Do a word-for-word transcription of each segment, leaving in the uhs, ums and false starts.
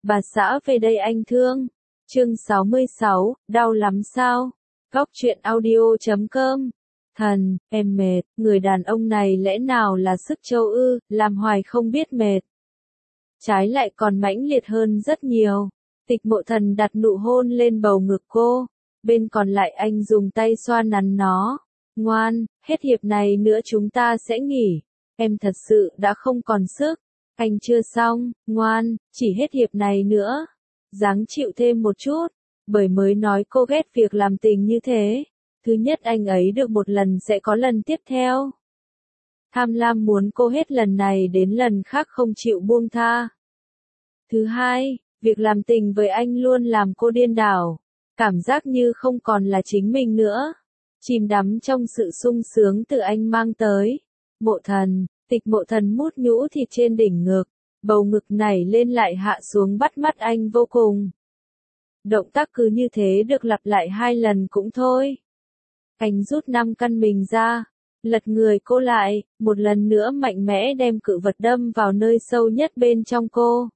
Bà xã về đây anh thương. Chương sáu mươi sáu, đau lắm sao? Góc truyện audio chấm com. Thần, em mệt, người đàn ông này lẽ nào là sức châu ư, làm hoài không biết mệt. Trái lại còn mãnh liệt hơn rất nhiều. Tịch Mộ Thần đặt nụ hôn lên bầu ngực cô, bên còn lại anh dùng tay xoa nắn nó. Ngoan, hết hiệp này nữa chúng ta sẽ nghỉ. Em thật sự đã không còn sức. Anh chưa xong, ngoan, chỉ hết hiệp này nữa. Ráng chịu thêm một chút, bởi mới nói cô ghét việc làm tình như thế. Thứ nhất anh ấy được một lần sẽ có lần tiếp theo. Tham lam muốn cô hết lần này đến lần khác không chịu buông tha. Thứ hai, việc làm tình với anh luôn làm cô điên đảo. Cảm giác như không còn là chính mình nữa. Chìm đắm trong sự sung sướng từ anh mang tới. Mộ Thần, Tịch Mộ Thần mút nhũ thịt trên đỉnh ngực. Bầu ngực nảy lên lại hạ xuống bắt mắt anh vô cùng. Động tác cứ như thế được lặp lại hai lần cũng thôi. Anh rút năm căn mình ra, lật người cô lại, một lần nữa mạnh mẽ đem cự vật đâm vào nơi sâu nhất bên trong cô.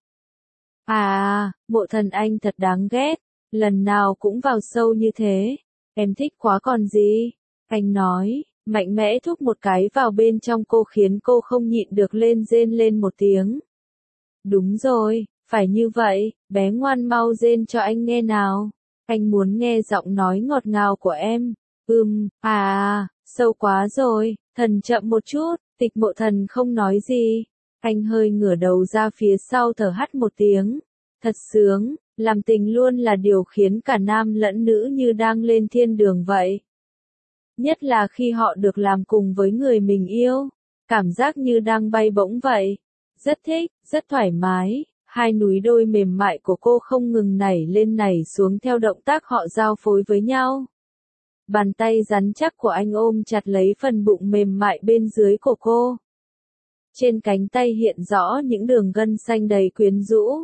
À, Mộ Thần anh thật đáng ghét, lần nào cũng vào sâu như thế. Em thích quá còn gì? Anh nói, mạnh mẽ thúc một cái vào bên trong cô khiến cô không nhịn được lên rên lên một tiếng. Đúng rồi, phải như vậy, bé ngoan mau rên cho anh nghe nào. Anh muốn nghe giọng nói ngọt ngào của em. Ừm, à, sâu quá rồi, Thần chậm một chút. Tịch Mộ Thần không nói gì. Anh hơi ngửa đầu ra phía sau thở hắt một tiếng. Thật sướng, làm tình luôn là điều khiến cả nam lẫn nữ như đang lên thiên đường vậy. Nhất là khi họ được làm cùng với người mình yêu. Cảm giác như đang bay bổng vậy. Rất thích, rất thoải mái. Hai núi đôi mềm mại của cô không ngừng nảy lên nảy xuống theo động tác họ giao phối với nhau. Bàn tay rắn chắc của anh ôm chặt lấy phần bụng mềm mại bên dưới của cô. Trên cánh tay hiện rõ những đường gân xanh đầy quyến rũ.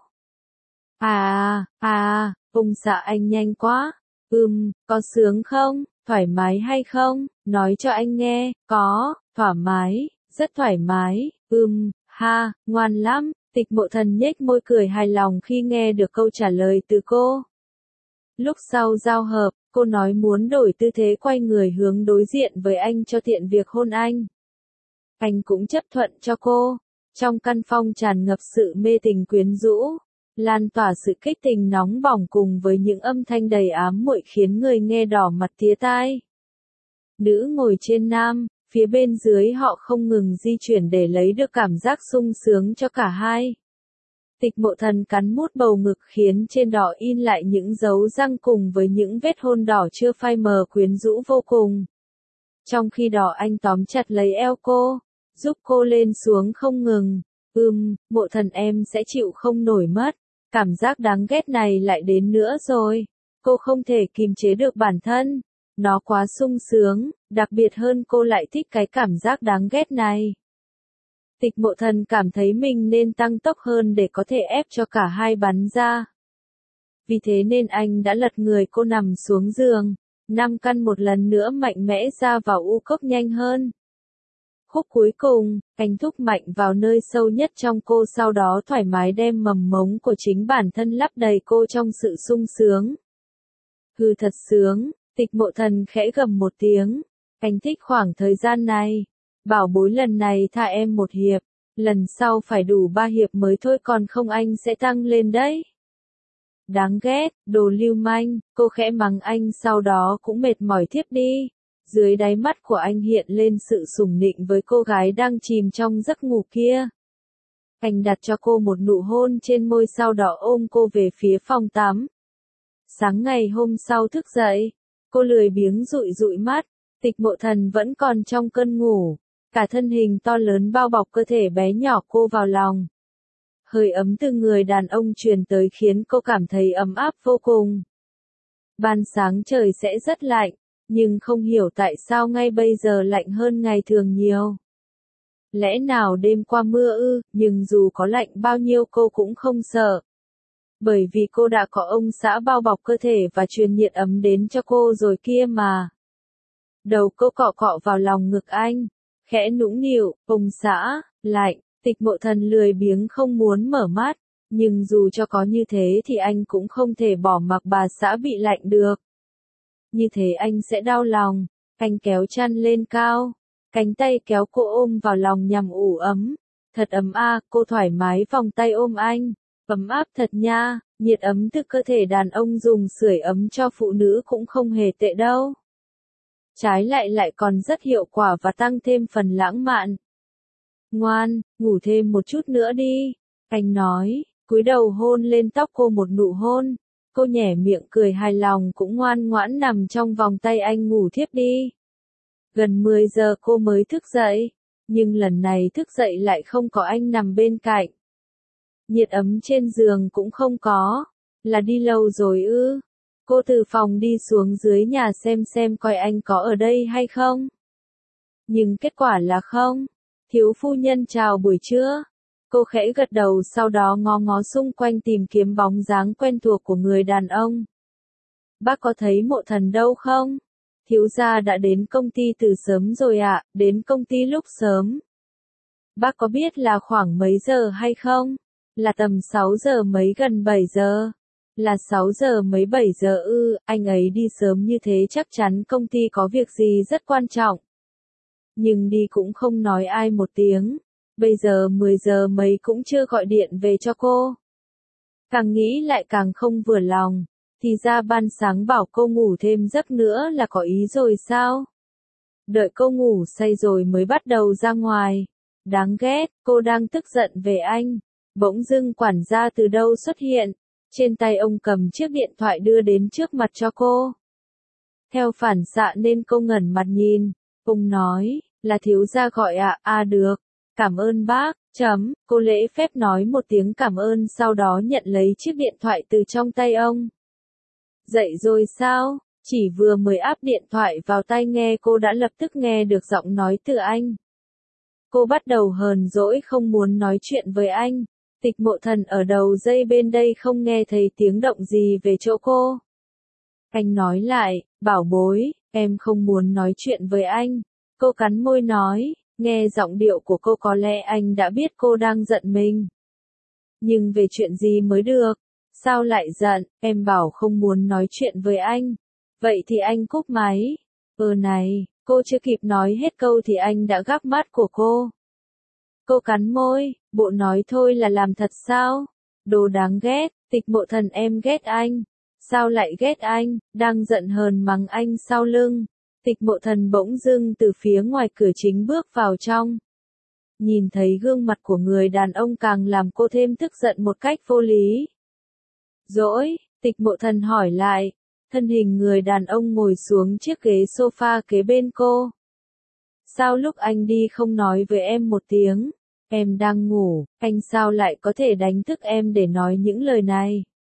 À, à, ông xã anh nhanh quá. Ừm, có sướng không? Thoải mái hay không? Nói cho anh nghe. Có, thoải mái, rất thoải mái. Ừm, ha, ngoan lắm. Tịch Mộ Thần nhếch môi cười hài lòng khi nghe được câu trả lời từ cô. Lúc sau giao hợp, cô nói muốn đổi tư thế quay người hướng đối diện với anh cho tiện việc hôn anh. Anh cũng chấp thuận cho cô. Trong căn phòng tràn ngập sự mê tình quyến rũ, lan tỏa sự kích tình nóng bỏng cùng với những âm thanh đầy ám muội khiến người nghe đỏ mặt tía tai. Nữ ngồi trên nam, phía bên dưới họ không ngừng di chuyển để lấy được cảm giác sung sướng cho cả hai. Tịch Mộ Thần cắn mút bầu ngực khiến trên đỏ in lại những dấu răng cùng với những vết hôn đỏ chưa phai mờ quyến rũ vô cùng. Trong khi đó anh tóm chặt lấy eo cô, giúp cô lên xuống không ngừng. Ừm, Mộ Thần em sẽ chịu không nổi mất. Cảm giác đáng ghét này lại đến nữa rồi. Cô không thể kìm chế được bản thân. Nó quá sung sướng, đặc biệt hơn cô lại thích cái cảm giác đáng ghét này. Tịch Mộ Thần cảm thấy mình nên tăng tốc hơn để có thể ép cho cả hai bắn ra. Vì thế nên anh đã lật người cô nằm xuống giường, năm căn một lần nữa mạnh mẽ ra vào u cốc nhanh hơn. Khúc cuối cùng, anh thúc mạnh vào nơi sâu nhất trong cô sau đó thoải mái đem mầm mống của chính bản thân lấp đầy cô trong sự sung sướng. Hừ thật sướng, Tịch Mộ Thần khẽ gầm một tiếng. Anh thích khoảng thời gian này. Bảo bối lần này tha em một hiệp, lần sau phải đủ ba hiệp mới thôi còn không anh sẽ tăng lên đấy. Đáng ghét, đồ lưu manh, cô khẽ mắng anh sau đó cũng mệt mỏi thiếp đi. Dưới đáy mắt của anh hiện lên sự sủng nịnh với cô gái đang chìm trong giấc ngủ kia. Anh đặt cho cô một nụ hôn trên môi sau đó ôm cô về phía phòng tắm. Sáng ngày hôm sau thức dậy, cô lười biếng dụi dụi mắt, Tịch Mộ Thần vẫn còn trong cơn ngủ. Cả thân hình to lớn bao bọc cơ thể bé nhỏ cô vào lòng. Hơi ấm từ người đàn ông truyền tới khiến cô cảm thấy ấm áp vô cùng. Ban sáng trời sẽ rất lạnh, nhưng không hiểu tại sao ngay bây giờ lạnh hơn ngày thường nhiều. Lẽ nào đêm qua mưa ư, nhưng dù có lạnh bao nhiêu cô cũng không sợ. Bởi vì cô đã có ông xã bao bọc cơ thể và truyền nhiệt ấm đến cho cô rồi kia mà. Đầu cô cọ cọ vào lòng ngực anh. Khẽ nũng nịu, ông xã, lạnh, Tịch Mộ Thần lười biếng không muốn mở mắt, Nhưng dù cho có như thế thì anh cũng không thể bỏ mặc bà xã bị lạnh được. Như thế anh sẽ đau lòng. Anh kéo chăn lên cao. Cánh tay kéo cô ôm vào lòng nhằm ủ ấm. Thật ấm a, cô thoải mái vòng tay ôm anh. Ấm áp thật nha, nhiệt ấm từ cơ thể đàn ông dùng sưởi ấm cho phụ nữ cũng không hề tệ đâu. Trái lại lại còn rất hiệu quả và tăng thêm phần lãng mạn. Ngoan, ngủ thêm một chút nữa đi. Anh nói, cúi đầu hôn lên tóc cô một nụ hôn. Cô nhẻ miệng cười hài lòng cũng ngoan ngoãn nằm trong vòng tay anh ngủ thiếp đi. Gần mười giờ cô mới thức dậy. Nhưng lần này thức dậy lại không có anh nằm bên cạnh. Nhiệt ấm trên giường cũng không có. Là đi lâu rồi ư? Cô từ phòng đi xuống dưới nhà xem xem coi anh có ở đây hay không. Nhưng kết quả là không. Thiếu phu nhân chào buổi trưa. Cô khẽ gật đầu sau đó ngó ngó xung quanh tìm kiếm bóng dáng quen thuộc của người đàn ông. Bác có thấy Mộ Thần đâu không? Thiếu gia đã đến công ty từ sớm rồi ạ, à, đến công ty lúc sớm. Bác có biết là khoảng mấy giờ hay không? Là tầm sáu giờ mấy gần bảy giờ. Là sáu giờ mấy bảy giờ ư, anh ấy đi sớm như thế chắc chắn công ty có việc gì rất quan trọng. Nhưng đi cũng không nói ai một tiếng. Bây giờ mười giờ mấy cũng chưa gọi điện về cho cô. Càng nghĩ lại càng không vừa lòng. Thì ra ban sáng bảo cô ngủ thêm giấc nữa là có ý rồi sao? Đợi cô ngủ say rồi mới bắt đầu ra ngoài. Đáng ghét, cô đang tức giận về anh. Bỗng dưng quản gia từ đâu xuất hiện. Trên tay ông cầm chiếc điện thoại đưa đến trước mặt cho cô. Theo phản xạ nên cô ngẩn mặt nhìn. Ông nói, là thiếu gia gọi ạ, à? À được. Cảm ơn bác, chấm, cô lễ phép nói một tiếng cảm ơn sau đó nhận lấy chiếc điện thoại từ trong tay ông. Dậy rồi sao? Chỉ vừa mới áp điện thoại vào tai nghe cô đã lập tức nghe được giọng nói từ anh. Cô bắt đầu hờn dỗi không muốn nói chuyện với anh. Tịch Mộ Thần ở đầu dây bên đây không nghe thấy tiếng động gì về chỗ cô. Anh nói lại, bảo bối, em không muốn nói chuyện với anh. Cô cắn môi nói, nghe giọng điệu của cô có lẽ anh đã biết cô đang giận mình. Nhưng về chuyện gì mới được? Sao lại giận, em bảo không muốn nói chuyện với anh. Vậy thì anh cúp máy. Ừ này, cô chưa kịp nói hết câu thì anh đã gắp mắt của cô. Cô cắn môi, bộ nói thôi là làm thật sao? Đồ đáng ghét, Tịch Mộ Thần em ghét anh. Sao lại ghét anh, đang giận hờn mắng anh sau lưng. Tịch Mộ Thần bỗng dưng từ phía ngoài cửa chính bước vào trong. Nhìn thấy gương mặt của người đàn ông càng làm cô thêm tức giận một cách vô lý. Dỗi, Tịch Mộ Thần hỏi lại. Thân hình người đàn ông ngồi xuống chiếc ghế sofa kế bên cô. Sao lúc anh đi không nói với em một tiếng? Em đang ngủ, anh sao lại có thể đánh thức em để nói những lời này?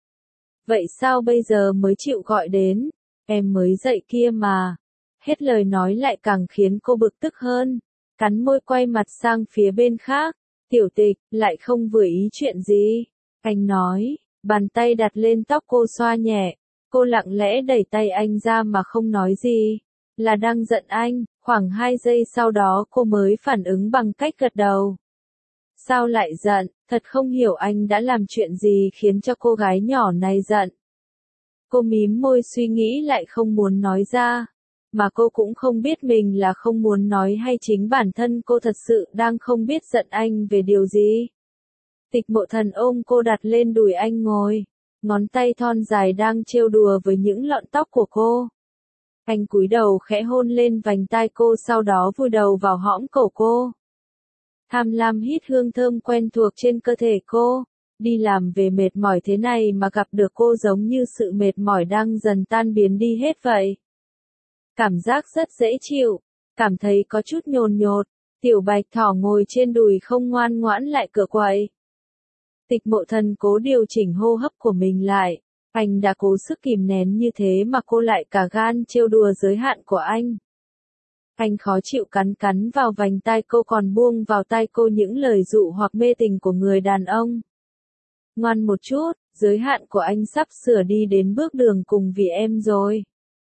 Vậy sao bây giờ mới chịu gọi đến? Em mới dậy kia mà. Hết lời nói lại càng khiến cô bực tức hơn. Cắn môi quay mặt sang phía bên khác. Tiểu Tịch, lại không vừa ý chuyện gì? Anh nói, bàn tay đặt lên tóc cô xoa nhẹ. Cô lặng lẽ đẩy tay anh ra mà không nói gì. Là đang giận anh, khoảng hai giây sau đó cô mới phản ứng bằng cách gật đầu. Sao lại giận, thật không hiểu anh đã làm chuyện gì khiến cho cô gái nhỏ này giận. Cô mím môi suy nghĩ lại không muốn nói ra. Mà cô cũng không biết mình là không muốn nói hay chính bản thân cô thật sự đang không biết giận anh về điều gì. Tịch Mộ Thần ôm cô đặt lên đùi anh ngồi. Ngón tay thon dài đang trêu đùa với những lọn tóc của cô. Anh cúi đầu khẽ hôn lên vành tai cô sau đó vùi đầu vào hõm cổ cô. Tham lam hít hương thơm quen thuộc trên cơ thể cô. Đi làm về mệt mỏi thế này mà gặp được cô giống như sự mệt mỏi đang dần tan biến đi hết vậy. Cảm giác rất dễ chịu. Cảm thấy có chút nhồn nhột. Tiểu Bạch Thỏ ngồi trên đùi không ngoan ngoãn lại cửa quậy. Tịch Mộ Thần cố điều chỉnh hô hấp của mình lại. Anh đã cố sức kìm nén như thế mà cô lại cả gan trêu đùa giới hạn của anh. Anh khó chịu cắn cắn vào vành tai cô còn buông vào tai cô những lời dụ hoặc mê tình của người đàn ông. Ngoan một chút, giới hạn của anh sắp sửa đi đến bước đường cùng vì em rồi.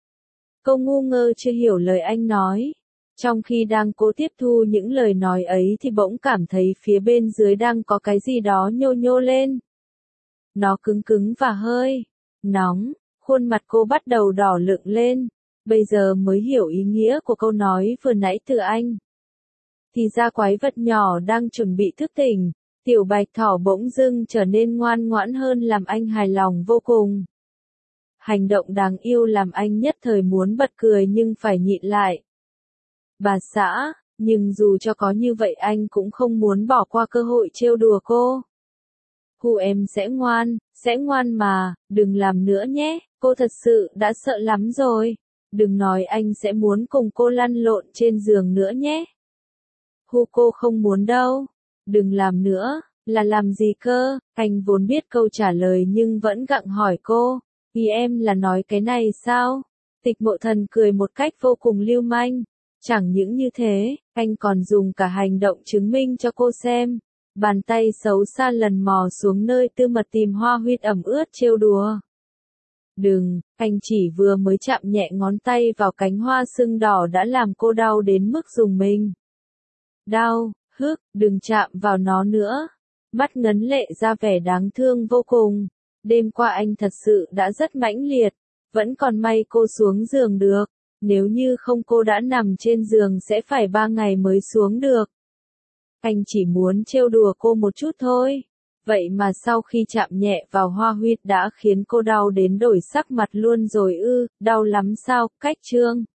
Cô ngu ngơ chưa hiểu lời anh nói. Trong khi đang cố tiếp thu những lời nói ấy thì bỗng cảm thấy phía bên dưới đang có cái gì đó nhô nhô lên. Nó cứng cứng và hơi nóng, khuôn mặt cô bắt đầu đỏ lựng lên. Bây giờ mới hiểu ý nghĩa của câu nói vừa nãy từ anh. Thì ra quái vật nhỏ đang chuẩn bị thức tỉnh, tiểu bạch thỏ bỗng dưng trở nên ngoan ngoãn hơn làm anh hài lòng vô cùng. Hành động đáng yêu làm anh nhất thời muốn bật cười nhưng phải nhịn lại. Bà xã, nhưng dù cho có như vậy anh cũng không muốn bỏ qua cơ hội trêu đùa cô. Hù em sẽ ngoan, sẽ ngoan mà, đừng làm nữa nhé, cô thật sự đã sợ lắm rồi. Đừng nói anh sẽ muốn cùng cô lăn lộn trên giường nữa nhé. Hù cô không muốn đâu. Đừng làm nữa, là làm gì cơ? Anh vốn biết câu trả lời nhưng vẫn gặng hỏi cô. Ý em là nói cái này sao? Tịch Mộ Thần cười một cách vô cùng lưu manh. Chẳng những như thế, anh còn dùng cả hành động chứng minh cho cô xem. Bàn tay xấu xa lần mò xuống nơi tư mật tìm hoa huyết ẩm ướt trêu đùa. Đừng, anh chỉ vừa mới chạm nhẹ ngón tay vào cánh hoa sưng đỏ đã làm cô đau đến mức rùng mình. Đau, hức, đừng chạm vào nó nữa. Mắt ngấn lệ ra vẻ đáng thương vô cùng. Đêm qua anh thật sự đã rất mãnh liệt, vẫn còn may cô xuống giường được. Nếu như không cô đã nằm trên giường sẽ phải ba ngày mới xuống được. Anh chỉ muốn trêu đùa cô một chút thôi. Vậy mà sau khi chạm nhẹ vào hoa huyết đã khiến cô đau đến đổi sắc mặt luôn rồi ư, đau lắm sao, cách chương.